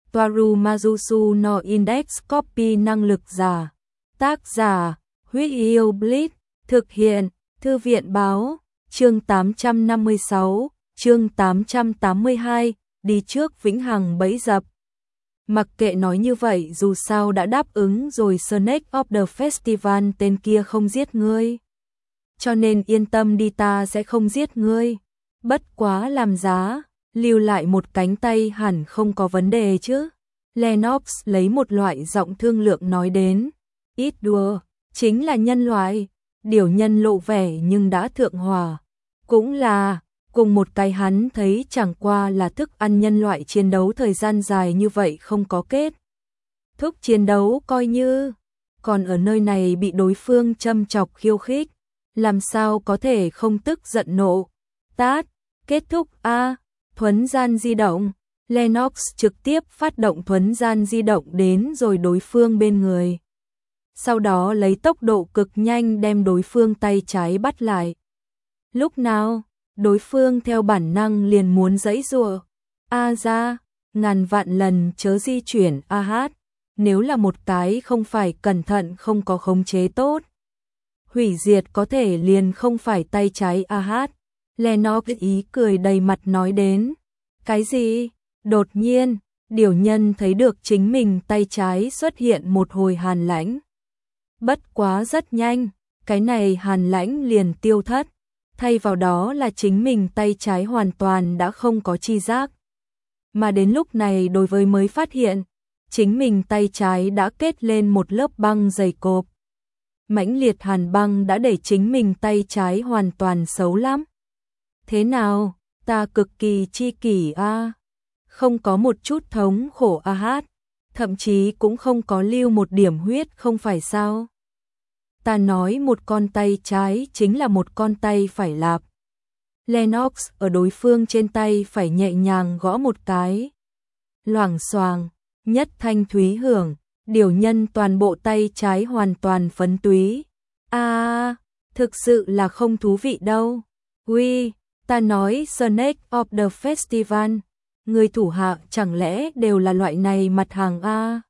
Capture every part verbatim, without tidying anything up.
Toaru Majusu no Index Copy năng lực giả. Tác giả, Huyết Yêu Blitz, thực hiện, Thư viện báo, chương tám trăm năm mươi sáu, chương tám trăm tám mươi hai, đi trước vĩnh hằng bẫy dập. Mặc kệ nói như vậy, dù sao đã đáp ứng rồi, Snake of the Festival tên kia không giết ngươi. Cho nên yên tâm đi, ta sẽ không giết ngươi. Bất quá làm giá, lưu lại một cánh tay hẳn không có vấn đề chứ. Lennox lấy một loại giọng thương lượng nói đến. Ít đùa, chính là nhân loại. Điểu nhân lộ vẻ nhưng đã thượng hòa. Cũng là, cùng một cái hắn thấy chẳng qua là thức ăn nhân loại chiến đấu thời gian dài như vậy không có kết thúc chiến đấu coi như. Còn ở nơi này bị đối phương châm chọc khiêu khích, làm sao có thể không tức giận nộ. Tát, kết thúc a. Thuấn gian di động. Lennox trực tiếp phát động thuấn gian di động đến rồi đối phương bên người. Sau đó lấy tốc độ cực nhanh đem đối phương tay trái bắt lại. Lúc nào, đối phương theo bản năng liền muốn giãy giụa. A ra, ngàn vạn lần chớ di chuyển a hát. Nếu là một cái không phải cẩn thận không có khống chế tốt, hủy diệt có thể liền không phải tay trái a hát. Lennox ý cười đầy mặt nói đến. Cái gì? Đột nhiên, điểu nhân thấy được chính mình tay trái xuất hiện một hồi hàn lãnh. Bất quá rất nhanh, cái này hàn lãnh liền tiêu thất. Thay vào đó là chính mình tay trái hoàn toàn đã không có chi giác. Mà đến lúc này đối với mới phát hiện, chính mình tay trái đã kết lên một lớp băng dày cộp. Mãnh liệt hàn băng đã để chính mình tay trái hoàn toàn xấu lắm. Thế nào, ta cực kỳ chi kỷ a. Không có một chút thống khổ a hát, thậm chí cũng không có lưu một điểm huyết không phải sao. Ta nói một con tay trái chính là một con tay phải lạp. Lennox ở đối phương trên tay phải nhẹ nhàng gõ một cái. Loảng xoàng, nhất thanh thúy hưởng, điểu nhân toàn bộ tay trái hoàn toàn phấn túy. A, thực sự là không thú vị đâu. Uy, ta nói Snake of the Festival, người thủ hạ chẳng lẽ đều là loại này mặt hàng a?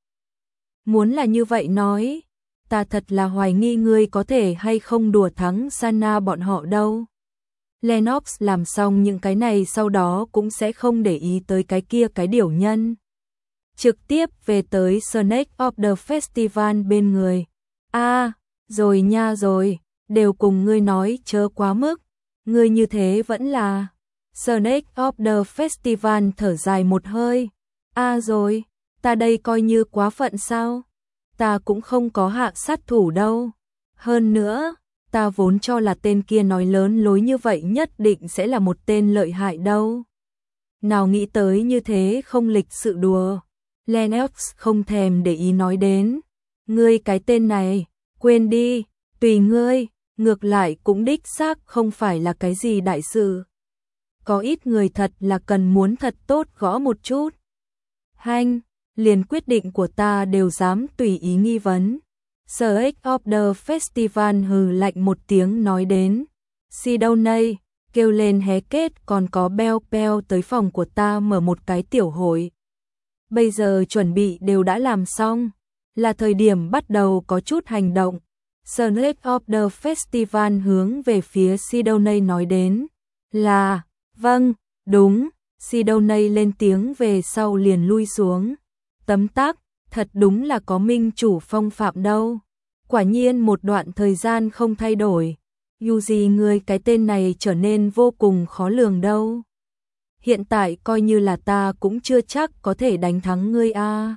Muốn là như vậy nói, ta thật là hoài nghi ngươi có thể hay không đùa thắng Sana bọn họ đâu. Lennox làm xong những cái này sau đó cũng sẽ không để ý tới cái kia cái điểu nhân. Trực tiếp về tới Snake of the Festival bên người. A, à, rồi nha rồi, đều cùng ngươi nói chớ quá mức. Ngươi như thế vẫn là. Snake of the Festival thở dài một hơi. A à rồi, ta đây coi như quá phận sao? Ta cũng không có hạ sát thủ đâu. Hơn nữa, ta vốn cho là tên kia nói lớn lối như vậy nhất định sẽ là một tên lợi hại đâu. Nào nghĩ tới như thế không lịch sự đùa. Lennox không thèm để ý nói đến. Ngươi cái tên này, quên đi, tùy ngươi, ngược lại cũng đích xác không phải là cái gì đại sự. Có ít người thật là cần muốn thật tốt gõ một chút. Hanh, liền quyết định của ta đều dám tùy ý nghi vấn. Snake of the Festival hừ lạnh một tiếng nói đến. Si đâu nay, kêu lên hé kết còn có beo beo tới phòng của ta mở một cái tiểu hội. Bây giờ chuẩn bị đều đã làm xong, là thời điểm bắt đầu có chút hành động. Snake of the Festival hướng về phía Sidoney nói đến. Là, vâng, đúng, Sidoney lên tiếng về sau liền lui xuống. Tấm tắc, thật đúng là có minh chủ phong phạm đâu. Quả nhiên một đoạn thời gian không thay đổi. Dù gì người cái tên này trở nên vô cùng khó lường đâu. Hiện tại coi như là ta cũng chưa chắc có thể đánh thắng ngươi a. À.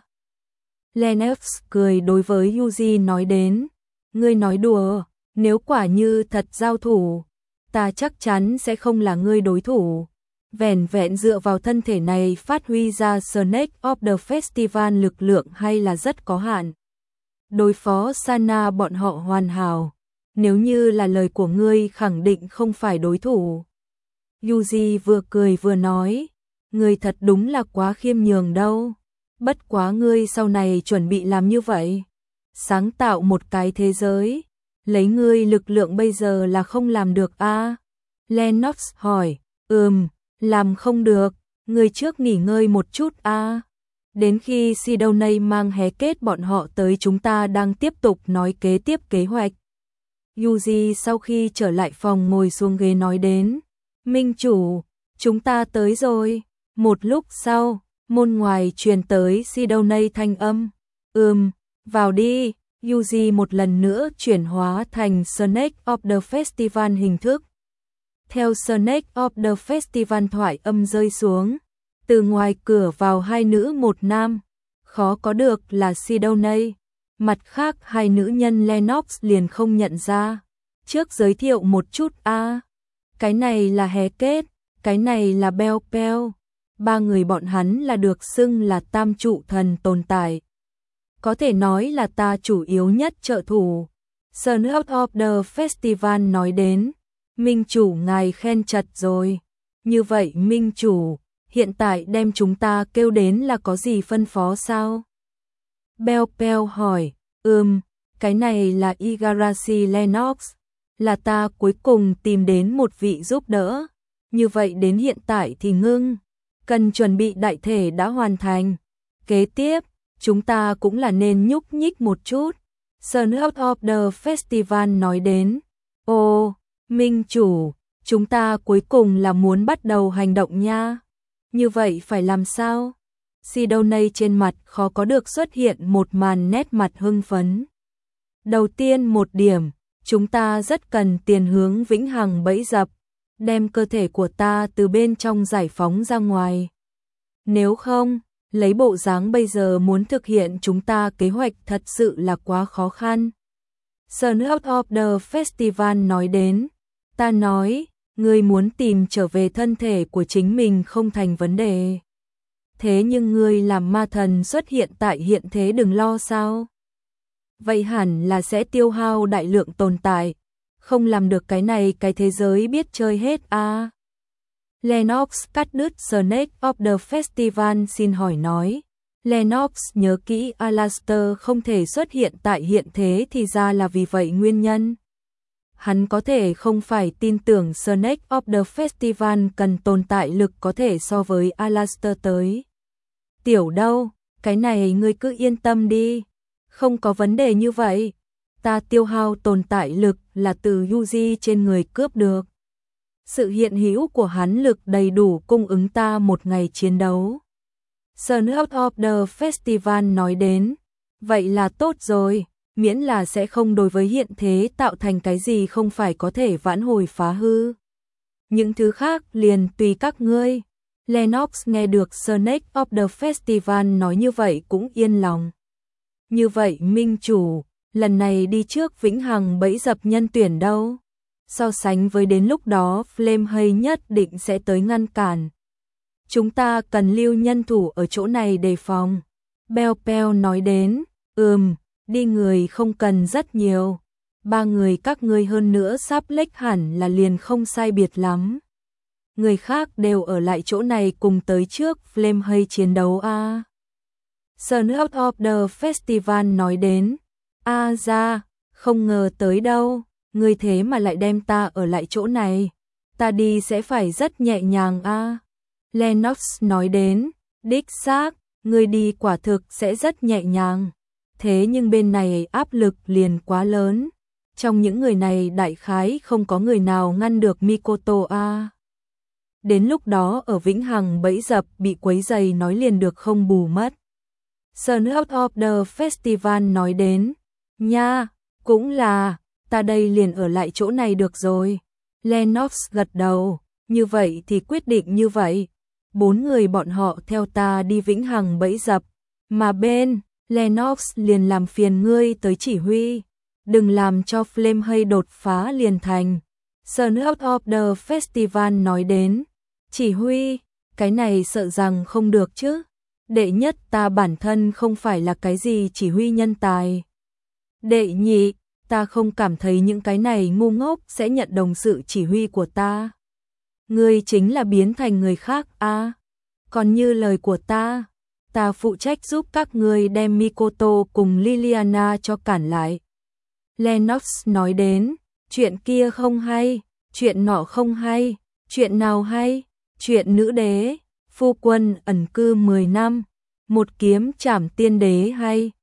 Lennox cười đối với Yuji nói đến. Ngươi nói đùa, nếu quả như thật giao thủ, ta chắc chắn sẽ không là ngươi đối thủ. Vẻn vẹn dựa vào thân thể này phát huy ra Snake of the Festival lực lượng hay là rất có hạn. Đối phó Sana bọn họ hoàn hảo. Nếu như là lời của ngươi khẳng định không phải đối thủ. Yuji vừa cười vừa nói. Ngươi thật đúng là quá khiêm nhường đâu. Bất quá ngươi sau này chuẩn bị làm như vậy. Sáng tạo một cái thế giới. Lấy ngươi lực lượng bây giờ là không làm được a. À? Lennox hỏi. Ừm, làm không được. Ngươi trước nghỉ ngơi một chút a. À? Đến khi Sidoney mang hé kết bọn họ tới, chúng ta đang tiếp tục nói kế tiếp kế hoạch. Yuji sau khi trở lại phòng ngồi xuống ghế nói đến. Minh chủ, chúng ta tới rồi. Một lúc sau, môn ngoài truyền tới Sidoney thanh âm. Ừm, vào đi. Yuji một lần nữa chuyển hóa thành Snake of the Festival hình thức. Theo Snake of the Festival thoại âm rơi xuống, từ ngoài cửa vào hai nữ một nam, khó có được là Sidoney. Mặt khác hai nữ nhân Lennox liền không nhận ra. Trước giới thiệu một chút a, à, cái này là hé kết, cái này là Bell Bell. Ba người bọn hắn là được xưng là tam trụ thần tồn tại. Có thể nói là ta chủ yếu nhất trợ thủ. Snake of the Festival nói đến. Minh chủ ngài khen chật rồi. Như vậy Minh chủ, hiện tại đem chúng ta kêu đến là có gì phân phó sao? Bell Bell hỏi. Ừm, cái này là Igarashi Lennox. Là ta cuối cùng tìm đến một vị giúp đỡ. Như vậy đến hiện tại thì ngưng. Cần chuẩn bị đại thể đã hoàn thành. Kế tiếp, chúng ta cũng là nên nhúc nhích một chút. Snake of the Festival nói đến. Ồ, Minh chủ, chúng ta cuối cùng là muốn bắt đầu hành động nha. Như vậy phải làm sao? Sidoney trên mặt khó có được xuất hiện một màn nét mặt hưng phấn. Đầu tiên một điểm, chúng ta rất cần tiền hướng vĩnh hằng bẫy dập, đem cơ thể của ta từ bên trong giải phóng ra ngoài. Nếu không, lấy bộ dáng bây giờ muốn thực hiện chúng ta kế hoạch thật sự là quá khó khăn. Snake of the Festival nói đến. Ta nói, ngươi muốn tìm trở về thân thể của chính mình không thành vấn đề. Thế nhưng ngươi làm ma thần xuất hiện tại hiện thế đừng lo sao? Vậy hẳn là sẽ tiêu hao đại lượng tồn tại. Không làm được cái này cái thế giới biết chơi hết à? Lennox cắt đứt Snake of the Festival xin hỏi nói. Lennox nhớ kỹ Alastor không thể xuất hiện tại hiện thế thì ra là vì vậy nguyên nhân. Hắn có thể không phải tin tưởng Snake of the Festival cần tồn tại lực có thể so với Alastor tới. Tiểu đâu, cái này ngươi cứ yên tâm đi. Không có vấn đề như vậy. Ta tiêu hao tồn tại lực là từ Yuji trên người cướp được. Sự hiện hữu của hắn lực đầy đủ cung ứng ta một ngày chiến đấu. Snake of the Festival nói đến. Vậy là tốt rồi. Miễn là sẽ không đối với hiện thế tạo thành cái gì không phải có thể vãn hồi phá hư. Những thứ khác liền tùy các ngươi. Lennox nghe được Snake of the Festival nói như vậy cũng yên lòng. Như vậy Minh chủ, lần này đi trước vĩnh hằng bẫy dập nhân tuyển đâu? So sánh với đến lúc đó Flame hay nhất định sẽ tới ngăn cản. Chúng ta cần lưu nhân thủ ở chỗ này đề phòng. Bell Bell nói đến. Ừm. Đi người không cần rất nhiều. Ba người các ngươi hơn nữa sắp lếch hẳn là liền không sai biệt lắm. Người khác đều ở lại chỗ này cùng tới trước Flame hay chiến đấu a. À. Snake of the Festival nói đến. A à ra, không ngờ tới đâu. Ngươi thế mà lại đem ta ở lại chỗ này. Ta đi sẽ phải rất nhẹ nhàng a. À. Lennox nói đến. Đích xác, ngươi đi quả thực sẽ rất nhẹ nhàng. Thế nhưng bên này áp lực liền quá lớn. Trong những người này đại khái không có người nào ngăn được Mikoto a. Đến lúc đó ở vĩnh hằng bẫy dập bị quấy dày nói liền được không bù mất. Snake of the Festival nói đến. Nha, cũng là, ta đây liền ở lại chỗ này được rồi. Lennox gật đầu, như vậy thì quyết định như vậy. Bốn người bọn họ theo ta đi vĩnh hằng bẫy dập, mà bên Lennox liền làm phiền ngươi tới chỉ huy, đừng làm cho Flame hay đột phá liền thành. Snake of the Festival nói đến, chỉ huy, cái này sợ rằng không được chứ. Đệ nhất ta bản thân không phải là cái gì chỉ huy nhân tài. Đệ nhị, ta không cảm thấy những cái này ngu ngốc sẽ nhận đồng sự chỉ huy của ta. Ngươi chính là biến thành người khác a. À, còn như lời của ta, ta phụ trách giúp các ngươi đem Mikoto cùng Liliana cho cản lại. Lennox nói đến, chuyện kia không hay, chuyện nọ không hay, chuyện nào hay, chuyện nữ đế, phu quân ẩn cư mười năm, một kiếm trảm tiên đế hay